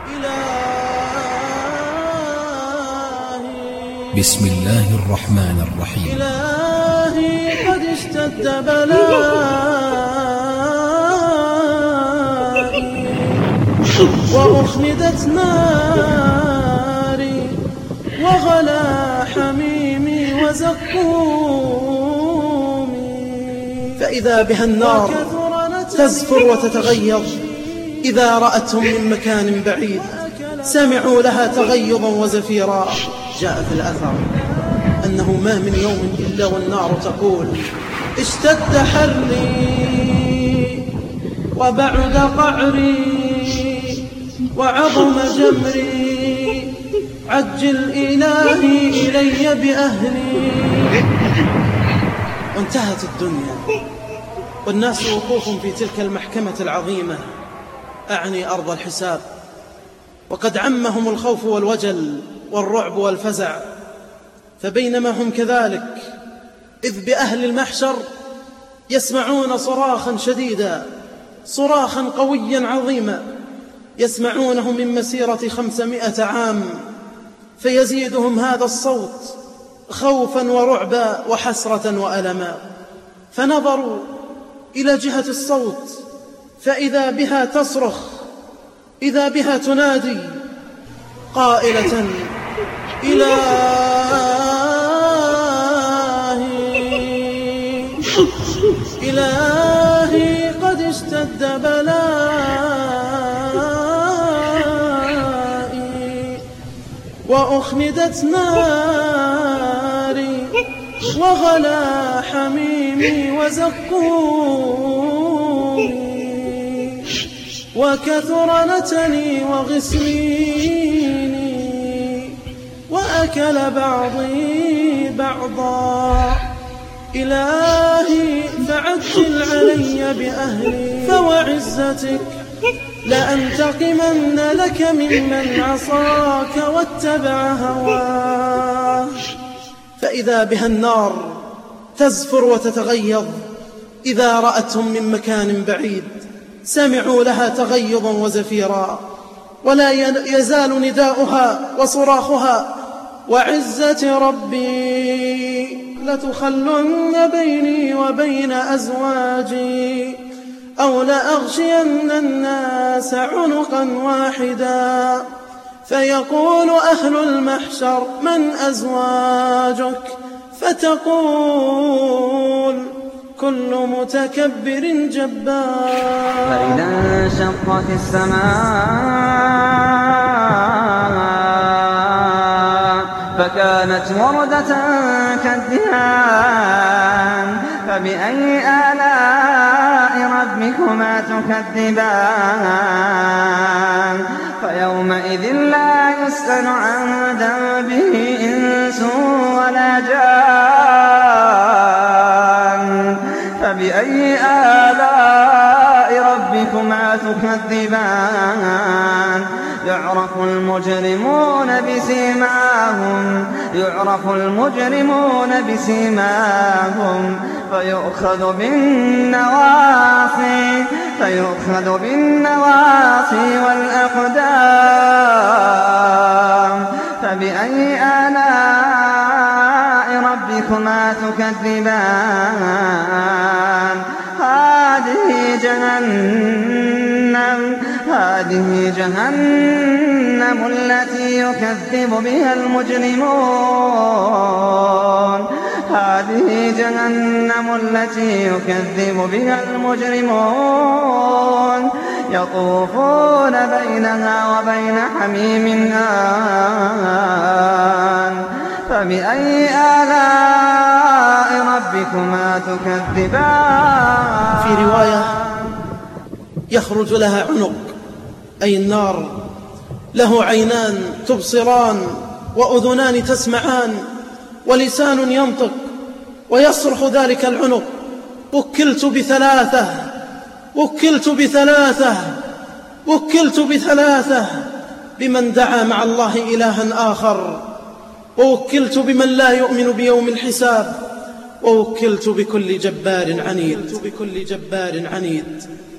بسم الله الرحمن الرحيم. إلهي قد اشتد بلائي وأخمدت ناري وغلا حميمي وزقومي، فإذا بها النار تزفر وتتغيظ إذا رأتهم من مكان بعيد، سمعوا لها تغيظا وزفيرا. جاء في الأثر أنه ما من يوم إلا والنار تقول: اشتد حري وبعد قعري وعظم جمري، عجل إلهي إلي بأهلي. وانتهت الدنيا والناس وقوف في تلك المحكمة العظيمة، أعني أرض الحساب، وقد عمهم الخوف والوجل والرعب والفزع. فبينما هم كذلك إذ بأهل المحشر يسمعون صراخا شديدا، صراخا قويا عظيما، يسمعونه من مسيرة 500 عام، فيزيدهم هذا الصوت خوفا ورعبا وحسرة وألما. فنظروا إلى جهة الصوت فإذا بها تصرخ، إذا بها تنادي قائلة: إلهي قد اشتد بلائي وأخمدت ناري وغلا حميمي وزقومي، وكثر نتني وغسليني وأكل بعضي بعضا. إلهي فعجل علي بأهلي، فوعزتك لأنتقمن لك ممن عصاك واتبع هواه. فإذا بها النار تزفر وتتغيظ إذا رأتهم من مكان بعيد، سمعوا لها تغيظا وزفيرا، ولا يزال نداؤها وصراخها: وعزة ربي لتخلن بيني وبين أزواجي أو لأغشين الناس عنقا واحدا. فيقول أهل المحشر: من أزواجك؟ فتقول: كل متكبر جبار. فإذا انشقت السماء فكانت وردة كالدهان، فبأي آلاء ربكما تكذبان؟ فيومئذ لا يسأل عن ذنبه إنس ولا جان. فبأي آلاء ربكما تكذبان؟ يعرف المجرمون بسيماهم فيؤخذ بالنواصي والأقدام. فبأي آلاء ربكما تكذبان؟ هذه جهنم التي يكذب بها المجرمون، يطوفون بينها وبين حميم آن. فبأي آلاء ربكما تكذبان؟ في رواية: يخرج لها عنق، أي النار، له عينان تبصران وأذنان تسمعان ولسان ينطق، ويصرخ ذلك العنق: وكلت بثلاثة بمن دعا مع الله إلها آخر، ووكلت بمن لا يؤمن بيوم الحساب، ووكلت بكل جبار عنيد.